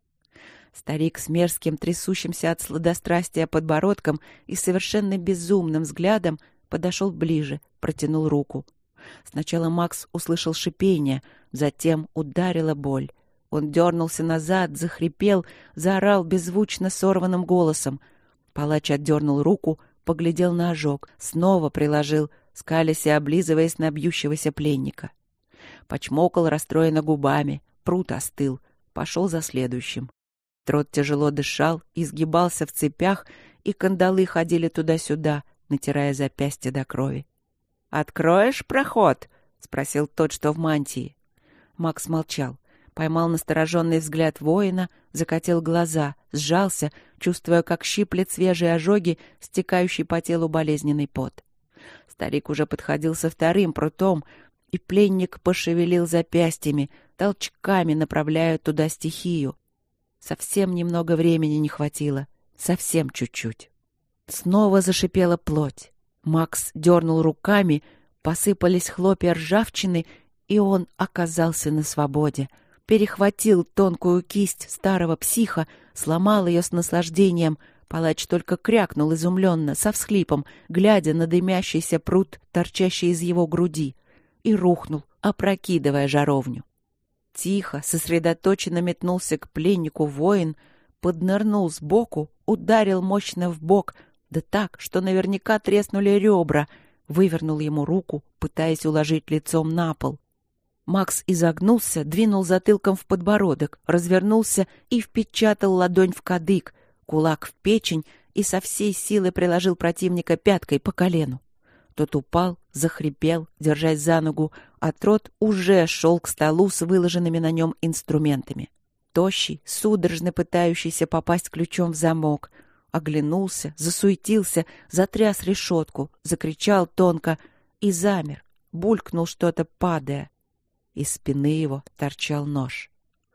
Старик с мерзким, трясущимся от сладострастия подбородком и совершенно безумным взглядом подошел ближе, протянул руку. Сначала Макс услышал шипение, затем ударила боль. Он дернулся назад, захрипел, заорал беззвучно сорванным голосом. Палач отдернул руку, поглядел на ожог, снова приложил, скалясь и облизываясь на бьющегося пленника. Почмокал расстроенно губами, прут остыл, пошел за следующим. Трот тяжело дышал, изгибался в цепях, и кандалы ходили туда-сюда, натирая запястья до крови. «Откроешь проход?» — спросил тот, что в мантии. Макс молчал, поймал настороженный взгляд воина, закатил глаза, сжался, чувствуя, как щиплет свежие ожоги, стекающий по телу болезненный пот. Старик уже подходил со вторым прутом, и пленник пошевелил запястьями, толчками направляя туда стихию. Совсем немного времени не хватило. Совсем чуть-чуть. Снова зашипела плоть. Макс дернул руками, посыпались хлопья ржавчины, и он оказался на свободе. Перехватил тонкую кисть старого психа, сломал ее с наслаждением. Палач только крякнул изумленно, со всхлипом, глядя на дымящийся прут, торчащий из его груди, и рухнул, опрокидывая жаровню. Тихо, сосредоточенно метнулся к пленнику воин, поднырнул сбоку, ударил мощно в бок, да так, что наверняка треснули ребра, вывернул ему руку, пытаясь уложить лицом на пол. Макс изогнулся, двинул затылком в подбородок, развернулся и впечатал ладонь в кадык, кулак в печень и со всей силы приложил противника пяткой по колену. Тот упал, захрипел, держась за ногу, а Трот уже шел к столу с выложенными на нем инструментами. Тощий, судорожно пытающийся попасть ключом в замок, оглянулся, засуетился, затряс решетку, закричал тонко и замер, булькнул что-то, падая. Из спины его торчал нож.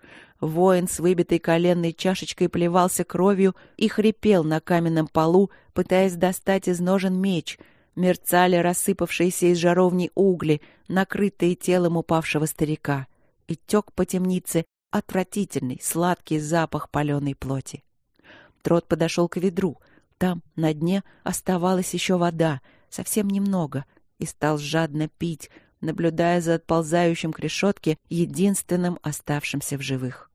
Воин с выбитой коленной чашечкой плевался кровью и хрипел на каменном полу, пытаясь достать из ножен меч. Мерцали рассыпавшиеся из жаровни угли, накрытые телом упавшего старика, и тек по темнице отвратительный, сладкий запах паленой плоти. Трот подошел к ведру. Там, на дне, оставалась еще вода, совсем немного, и стал жадно пить, наблюдая за отползающим к решетке единственным оставшимся в живых.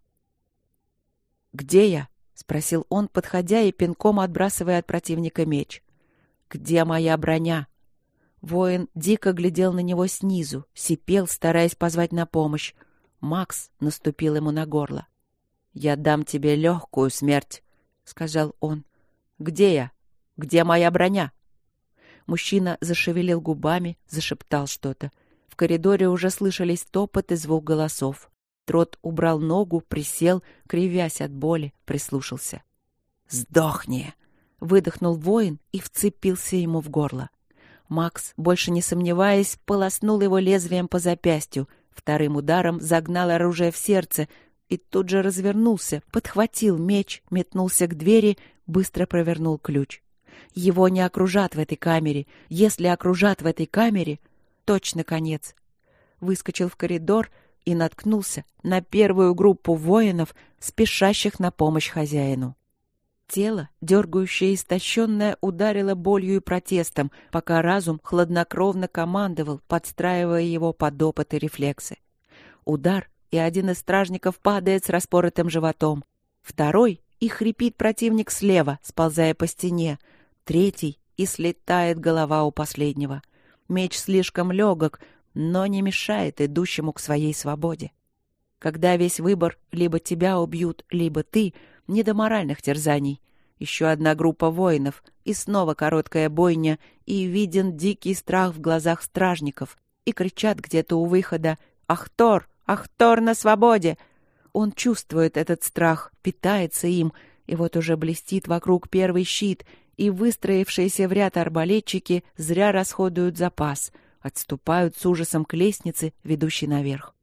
«Где я?» — спросил он, подходя и пинком отбрасывая от противника меч. «Где моя броня?» Воин дико глядел на него снизу, сипел, стараясь позвать на помощь. Макс наступил ему на горло. «Я дам тебе легкую смерть», — сказал он. «Где я? Где моя броня?» Мужчина зашевелил губами, зашептал что-то. В коридоре уже слышались топот и звук голосов. Трот убрал ногу, присел, кривясь от боли, прислушался. «Сдохни!» — выдохнул воин и вцепился ему в горло. Макс, больше не сомневаясь, полоснул его лезвием по запястью, вторым ударом загнал оружие в сердце и тут же развернулся, подхватил меч, метнулся к двери, быстро провернул ключ. Его не окружат в этой камере. Если окружат в этой камере, точно конец. Выскочил в коридор и наткнулся на первую группу воинов, спешащих на помощь хозяину. Тело, дергающее и истощенное, ударило болью и протестом, пока разум хладнокровно командовал, подстраивая его под опыт и рефлексы. Удар, и один из стражников падает с распоротым животом. Второй, и хрипит противник слева, сползая по стене. Третий, и слетает голова у последнего. Меч слишком легок, но не мешает идущему к своей свободе. Когда весь выбор либо тебя убьют, либо ты, не до моральных терзаний. Еще одна группа воинов, и снова короткая бойня, и виден дикий страх в глазах стражников, и кричат где-то у выхода: «Ахтор! Ахтор на свободе!» Он чувствует этот страх, питается им, и вот уже блестит вокруг первый щит, и выстроившиеся в ряд арбалетчики зря расходуют запас, отступают с ужасом к лестнице, ведущей наверх.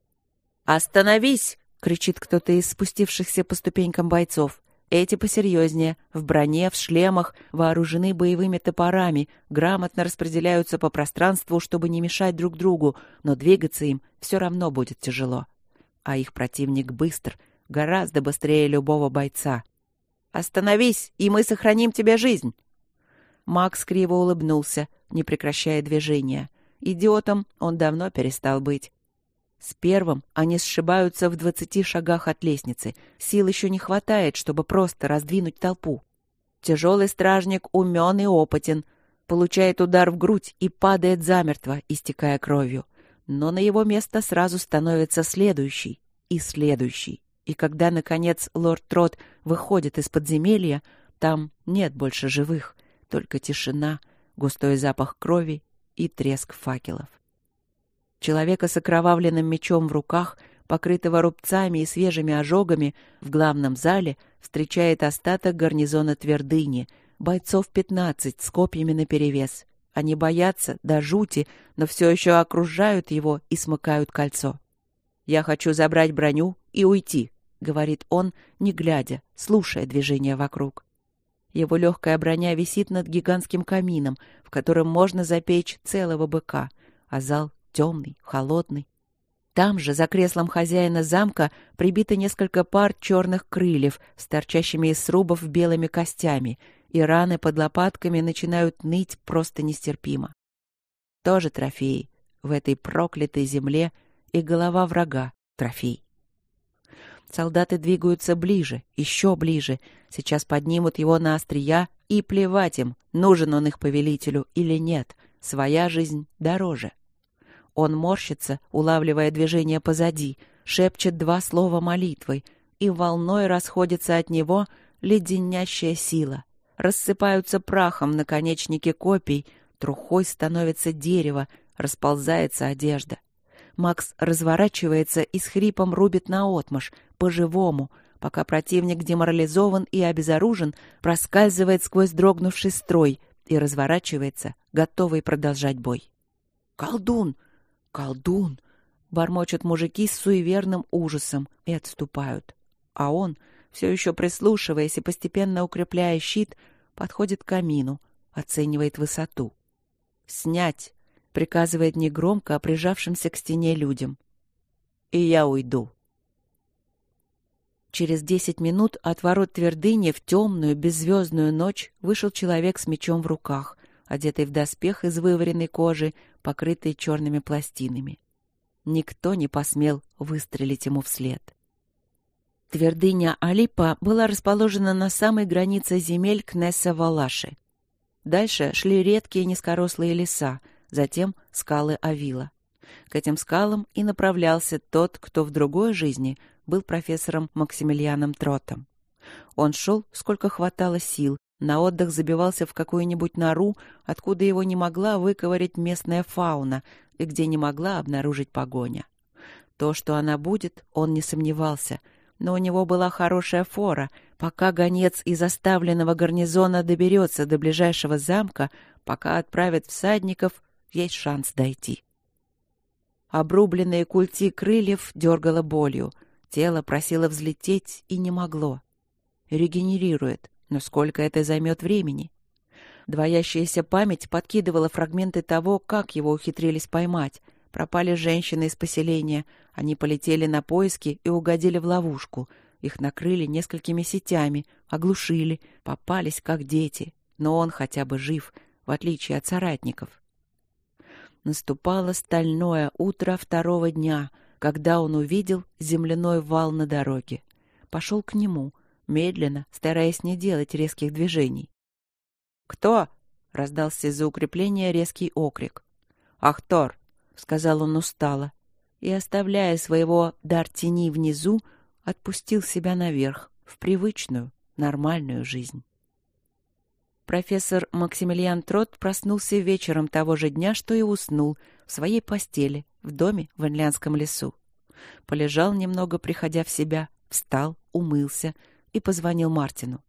«Остановись!» — кричит кто-то из спустившихся по ступенькам бойцов. Эти посерьезнее, в броне, в шлемах, вооружены боевыми топорами, грамотно распределяются по пространству, чтобы не мешать друг другу, но двигаться им все равно будет тяжело. А их противник быстр, гораздо быстрее любого бойца. «Остановись, и мы сохраним тебе жизнь!» Макс криво улыбнулся, не прекращая движения. Идиотом он давно перестал быть. С первым они сшибаются в двадцати шагах от лестницы. Сил еще не хватает, чтобы просто раздвинуть толпу. Тяжелый стражник умен и опытен. Получает удар в грудь и падает замертво, истекая кровью. Но на его место сразу становится следующий и следующий. И когда, наконец, лорд Трот выходит из подземелья, там нет больше живых, только тишина, густой запах крови и треск факелов. Человека с окровавленным мечом в руках, покрытого рубцами и свежими ожогами, в главном зале встречает остаток гарнизона твердыни, бойцов пятнадцать с копьями наперевес. Они боятся до жути, но все еще окружают его и смыкают кольцо. «Я хочу забрать броню и уйти», — говорит он, не глядя, слушая движения вокруг. Его легкая броня висит над гигантским камином, в котором можно запечь целого быка, а зал темный, холодный. Там же, за креслом хозяина замка, прибито несколько пар черных крыльев с торчащими из срубов белыми костями, и раны под лопатками начинают ныть просто нестерпимо. Тоже трофеи в этой проклятой земле, и голова врага — трофей. Солдаты двигаются ближе, еще ближе, сейчас поднимут его на острия, и плевать им, нужен он их повелителю или нет, своя жизнь дороже. Он морщится, улавливая движение позади, шепчет два слова молитвой, и волной расходится от него леденящая сила. Рассыпаются прахом наконечники копий, трухой становится дерево, расползается одежда. Макс разворачивается и с хрипом рубит наотмашь, по-живому, пока противник деморализован и обезоружен, проскальзывает сквозь дрогнувший строй и разворачивается, готовый продолжать бой. «Колдун! Колдун!» — бормочут мужики с суеверным ужасом и отступают. А он, все еще прислушиваясь и постепенно укрепляя щит, подходит к камину, оценивает высоту. «Снять!» — приказывает негромко, а прижавшимся к стене людям. «И я уйду». Через десять минут от ворот твердыни в темную беззвездную ночь вышел человек с мечом в руках, одетый в доспех из вываренной кожи, покрытый черными пластинами. Никто не посмел выстрелить ему вслед. Твердыня Алиппа была расположена на самой границе земель Кнесса-Валаши. Дальше шли редкие низкорослые леса, затем скалы Авила. К этим скалам и направлялся тот, кто в другой жизни был профессором Максимилианом Тротом. Он шел, сколько хватало сил, на отдых забивался в какую-нибудь нору, откуда его не могла выковырять местная фауна и где не могла обнаружить погоня. То, что она будет, он не сомневался, но у него была хорошая фора. Пока гонец из оставленного гарнизона доберется до ближайшего замка, пока отправят всадников, есть шанс дойти. Обрубленные культи крыльев дергало болью. Тело просило взлететь и не могло. Регенерирует, но сколько это займет времени? Двоящаяся память подкидывала фрагменты того, как его ухитрились поймать. Пропали женщины из поселения. Они полетели на поиски и угодили в ловушку. Их накрыли несколькими сетями, оглушили, попались как дети. Но он хотя бы жив, в отличие от соратников. Наступало стальное утро второго дня, когда он увидел земляной вал на дороге. Пошел к нему, медленно, стараясь не делать резких движений. «Кто?» — раздался из-за укрепления резкий окрик. «Ахтор!» — сказал он устало, и, оставляя своего дар тени внизу, отпустил себя наверх, в привычную, нормальную жизнь. Профессор Максимилиан Трот проснулся вечером того же дня, что и уснул, в своей постели, в доме в Инлянском лесу. Полежал немного, приходя в себя, встал, умылся и позвонил Мартину.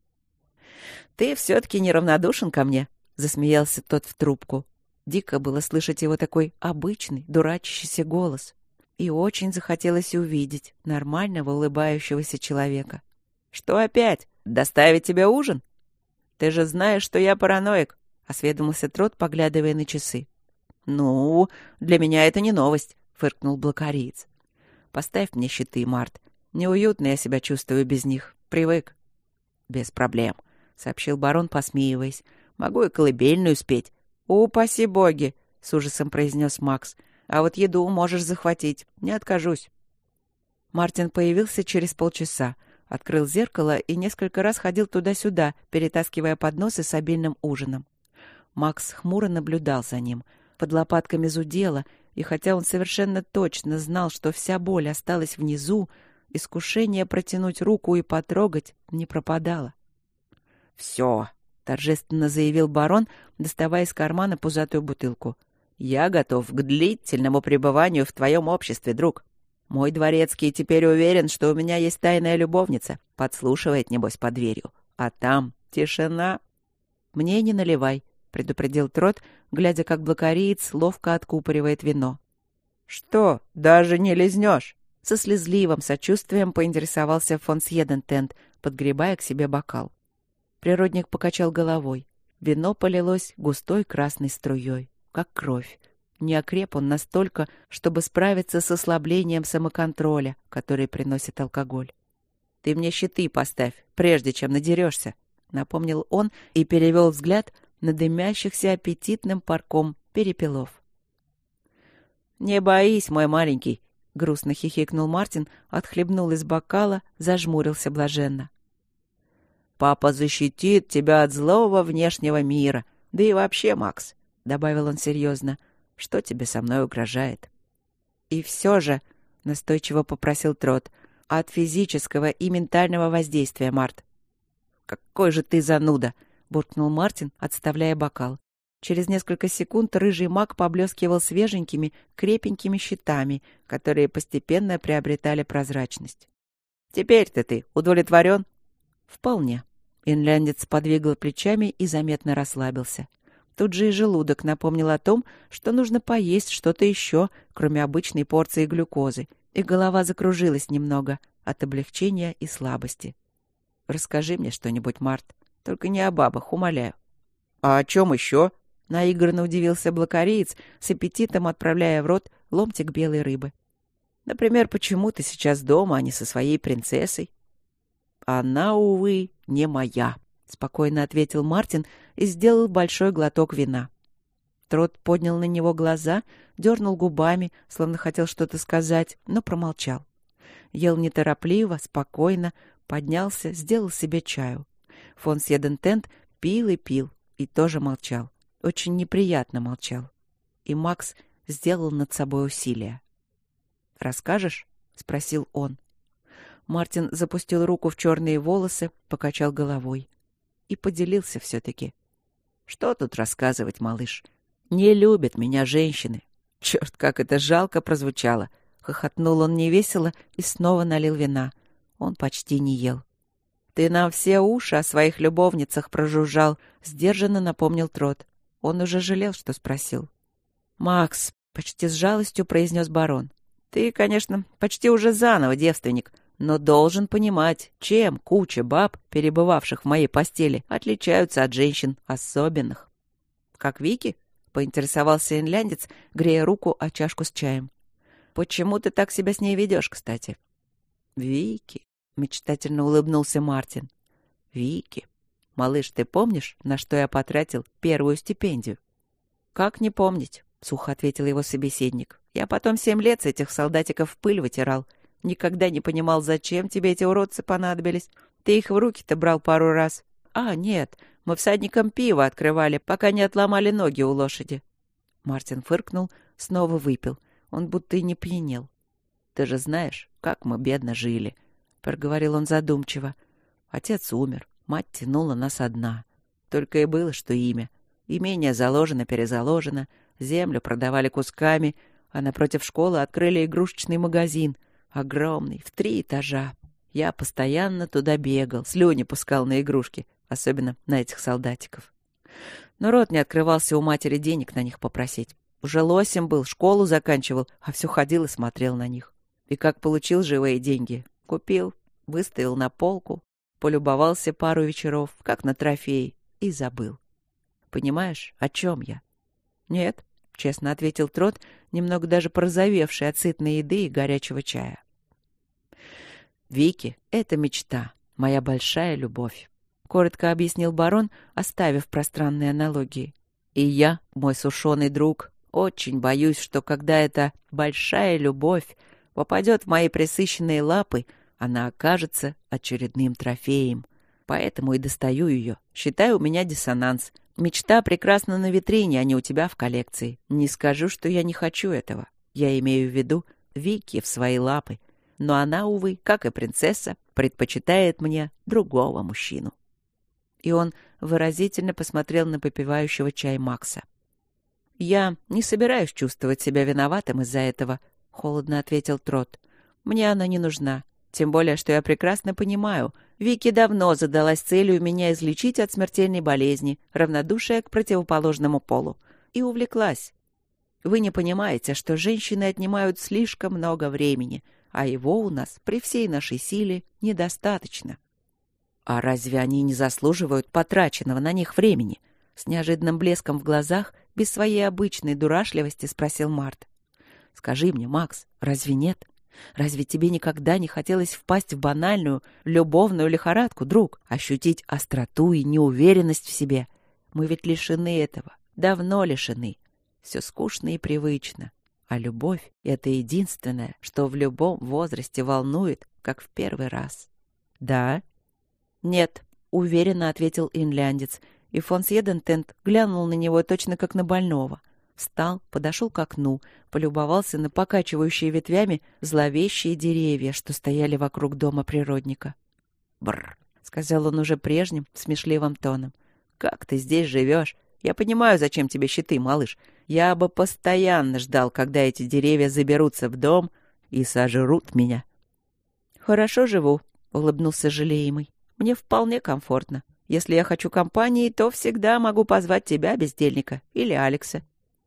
«Ты все-таки неравнодушен ко мне?» — засмеялся тот в трубку. Дико было слышать его такой обычный, дурачащийся голос. И очень захотелось увидеть нормального улыбающегося человека. «Что опять? Доставить тебе ужин? Ты же знаешь, что я параноик», — осведомился Трот, поглядывая на часы. «Ну, для меня это не новость», — фыркнул блокариец. «Поставь мне щиты, Март. Неуютно я себя чувствую без них. Привык». «Без проблем», — сообщил барон, посмеиваясь. «Могу и колыбельную спеть». «Упаси боги», — с ужасом произнес Макс. «А вот еду можешь захватить. Не откажусь». Мартин появился через полчаса. Открыл зеркало и несколько раз ходил туда-сюда, перетаскивая подносы с обильным ужином. Макс хмуро наблюдал за ним. Под лопатками зудело, и хотя он совершенно точно знал, что вся боль осталась внизу, искушение протянуть руку и потрогать не пропадало. «Все», — торжественно заявил барон, доставая из кармана пузатую бутылку. «Я готов к длительному пребыванию в твоем обществе, друг. Мой дворецкий теперь уверен, что у меня есть тайная любовница. Подслушивает, небось, под дверью. А там тишина». «Мне не наливай», — предупредил Трот, глядя, как блокариец ловко откупоривает вино. «Что, даже не лизнешь?» Со слезливым сочувствием поинтересовался фон Сьедентент, подгребая к себе бокал. Природник покачал головой. Вино полилось густой красной струей, как кровь. Не окреп он настолько, чтобы справиться с ослаблением самоконтроля, который приносит алкоголь. «Ты мне щиты поставь, прежде чем надерешься», — напомнил он и перевел взгляд на дымящихся аппетитным парком перепелов. «Не боись, мой маленький», — грустно хихикнул Мартин, отхлебнул из бокала, зажмурился блаженно. «Папа защитит тебя от злого внешнего мира. Да и вообще, Макс», — добавил он серьезно, — «что тебе со мной угрожает?» «И все же», — настойчиво попросил Трот, — «от физического и ментального воздействия, Март». «Какой же ты зануда!» — буркнул Мартин, отставляя бокал. Через несколько секунд рыжий маг поблескивал свеженькими, крепенькими щитами, которые постепенно приобретали прозрачность. «Теперь-то ты удовлетворен?» «Вполне». Инляндец подвигал плечами и заметно расслабился. Тут же и желудок напомнил о том, что нужно поесть что-то еще, кроме обычной порции глюкозы, и голова закружилась немного от облегчения и слабости. «Расскажи мне что-нибудь, Март, только не о бабах, умоляю». «А о чем еще?» — наигранно удивился блокариец, с аппетитом отправляя в рот ломтик белой рыбы. «Например, почему ты сейчас дома, а не со своей принцессой?» «Она, увы, не моя», — спокойно ответил Мартин и сделал большой глоток вина. Трот поднял на него глаза, дернул губами, словно хотел что-то сказать, но промолчал. Ел неторопливо, спокойно, поднялся, сделал себе чаю. Фон Сьедентент пил и пил, и тоже молчал. Очень неприятно молчал. И Макс сделал над собой усилие. «Расскажешь?» — спросил он. Мартин запустил руку в черные волосы, покачал головой. И поделился все-таки. «Что тут рассказывать, малыш? Не любят меня женщины». «Черт, как это жалко прозвучало!» Хохотнул он невесело и снова налил вина. Он почти не ел. «Ты нам все уши о своих любовницах прожужжал», — сдержанно напомнил Трот. Он уже жалел, что спросил. «Макс», — почти с жалостью произнес барон, — «ты, конечно, почти уже заново девственник, но должен понимать, чем куча баб, перебывавших в моей постели, отличаются от женщин особенных». «Как Вики?» — поинтересовался инляндец, грея руку о чашку с чаем. «Почему ты так себя с ней ведешь, кстати?» «Вики», — мечтательно улыбнулся Мартин. «Вики. Малыш, ты помнишь, на что я потратил первую стипендию?» «Как не помнить?» — сухо ответил его собеседник. «Я потом семь лет с этих солдатиков в пыль вытирал. Никогда не понимал, зачем тебе эти уродцы понадобились. Ты их в руки-то брал пару раз. А, нет, мы всадникам пиво открывали, пока не отломали ноги у лошади». Мартин фыркнул, снова выпил. Он будто и не пьянел. «Ты же знаешь, как мы бедно жили», — проговорил он задумчиво. «Отец умер, мать тянула нас одна. только и было, что имя. Имение заложено-перезаложено, землю продавали кусками, а напротив школы открыли игрушечный магазин. Огромный, в три этажа. Я постоянно туда бегал, слюни пускал на игрушки, особенно на этих солдатиков. Но рот не открывался у матери денег на них попросить. Уже лосем был, школу заканчивал, а все ходил и смотрел на них. И как получил живые деньги? Купил, выставил на полку, полюбовался пару вечеров, как на трофей, и забыл. Понимаешь, о чем я? Нет, честно ответил Трот, немного даже порозовевший от сытной еды и горячего чая. Вики — это мечта, моя большая любовь, коротко объяснил барон, оставив пространные аналогии. И я, мой сушеный друг, очень боюсь, что когда эта большая любовь попадет в мои пресыщенные лапы, она окажется очередным трофеем. Поэтому и достаю ее. Считай, у меня диссонанс. Мечта прекрасна на витрине, а не у тебя в коллекции. Не скажу, что я не хочу этого. Я имею в виду Вики в свои лапы. Но она, увы, как и принцесса, предпочитает мне другого мужчину. И он выразительно посмотрел на попивающего чай Макса. «Я не собираюсь чувствовать себя виноватым из-за этого», — холодно ответил Трот. «Мне она не нужна. Тем более, что я прекрасно понимаю, Вики давно задалась целью меня излечить от смертельной болезни, равнодушия к противоположному полу, и увлеклась. Вы не понимаете, что женщины отнимают слишком много времени, а его у нас при всей нашей силе недостаточно». «А разве они не заслуживают потраченного на них времени?» С неожиданным блеском в глазах, без своей обычной дурашливости, спросил Март. «Скажи мне, Макс, разве нет? Разве тебе никогда не хотелось впасть в банальную, любовную лихорадку, друг? Ощутить остроту и неуверенность в себе? Мы ведь лишены этого, давно лишены. Все скучно и привычно. А любовь — это единственное, что в любом возрасте волнует, как в первый раз». «Да?» «Нет», — уверенно ответил инляндец, и фон Сьедентент глянул на него точно как на больного. Встал, подошел к окну, полюбовался на покачивающие ветвями зловещие деревья, что стояли вокруг дома природника. «Бррр», — сказал он уже прежним, смешливым тоном. «Как ты здесь живешь? Я понимаю, зачем тебе щиты, малыш. Я бы постоянно ждал, когда эти деревья заберутся в дом и сожрут меня». «Хорошо живу», — улыбнулся жалеемый. «Мне вполне комфортно. Если я хочу компании, то всегда могу позвать тебя, бездельника, или Алекса».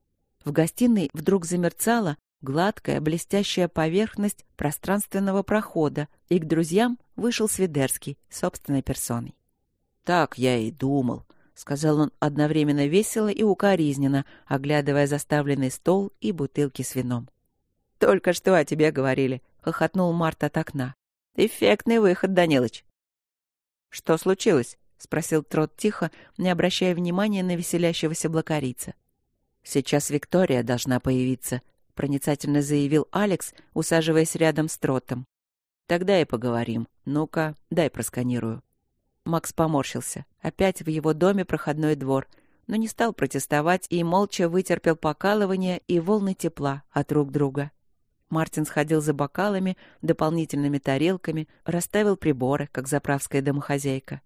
В гостиной вдруг замерцала гладкая, блестящая поверхность пространственного прохода, и к друзьям вышел Свидерский собственной персоной. «Так я и думал», — сказал он одновременно весело и укоризненно, оглядывая заставленный стол и бутылки с вином. «Только что о тебе говорили», — хохотнул Март от окна. «Эффектный выход, Данилыч». «Что случилось?» — спросил Трот тихо, не обращая внимания на веселящегося блокарийца. «Сейчас Виктория должна появиться», — проницательно заявил Алекс, усаживаясь рядом с Тротом. «Тогда и поговорим. Ну-ка, дай просканирую». Макс поморщился. Опять в его доме проходной двор, но не стал протестовать и молча вытерпел покалывание и волны тепла от рук друга. Мартин сходил за бокалами, дополнительными тарелками, расставил приборы, как заправская домохозяйка.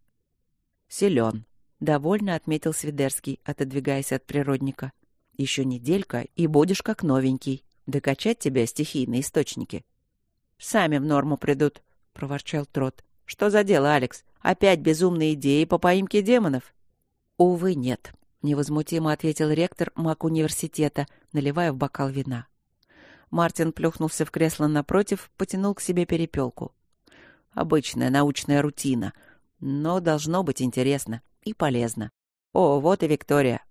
«Силен», — довольно отметил Свидерский, отодвигаясь от природника. «Еще неделька, и будешь как новенький. Докачать тебя стихийные источники». «Сами в норму придут», — проворчал Трот. «Что за дело, Алекс? Опять безумные идеи по поимке демонов?» «Увы, нет», — невозмутимо ответил ректор маг-университета, наливая в бокал вина. Мартин плюхнулся в кресло напротив, потянул к себе перепелку. «Обычная научная рутина, но должно быть интересно и полезно. О, вот и Виктория».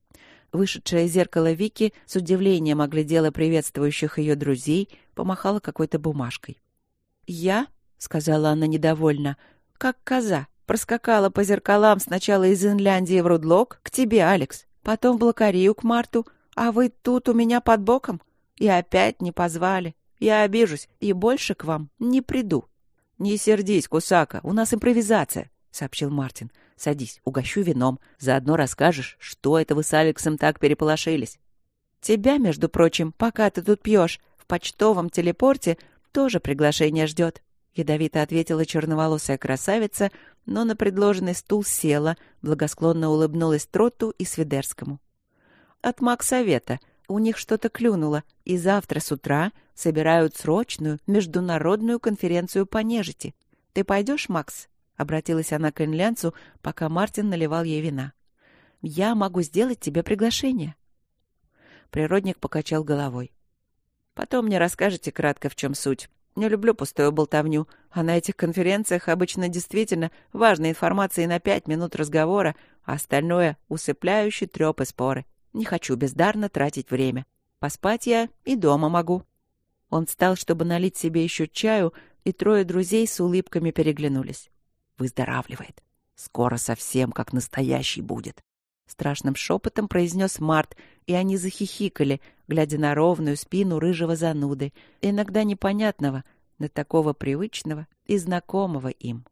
Вышедшая из зеркала Вики с удивлением оглядела приветствующих ее друзей, помахала какой-то бумажкой. «Я?» — сказала она недовольно. «Как коза. Проскакала по зеркалам сначала из Инляндии в Рудлок к тебе, Алекс, потом в Блокарию к Марту, а вы тут у меня под боком? И опять не позвали. Я обижусь и больше к вам не приду». «Не сердись, Кусака, у нас импровизация», — сообщил Мартин. «Садись, угощу вином. Заодно расскажешь, что это вы с Алексом так переполошились». «Тебя, между прочим, пока ты тут пьешь, в почтовом телепорте тоже приглашение ждет», — ядовито ответила черноволосая красавица, но на предложенный стул села, благосклонно улыбнулась Тротту и Свидерскому. «От Максовета. У них что-то клюнуло, и завтра с утра собирают срочную международную конференцию по нежити. Ты пойдешь, Макс?» — обратилась она к инлянцу, пока Мартин наливал ей вина. «Я могу сделать тебе приглашение». Природник покачал головой. «Потом мне расскажете кратко, в чем суть. Не люблю пустую болтовню, а на этих конференциях обычно действительно важной информации на пять минут разговора, а остальное — усыпляющий трёп и споры. Не хочу бездарно тратить время. Поспать я и дома могу». Он встал, чтобы налить себе еще чаю, и трое друзей с улыбками переглянулись. «Выздоравливает. Скоро совсем как настоящий будет», — страшным шепотом произнес Март, и они захихикали, глядя на ровную спину рыжего зануды, иногда непонятного, но такого привычного и знакомого им.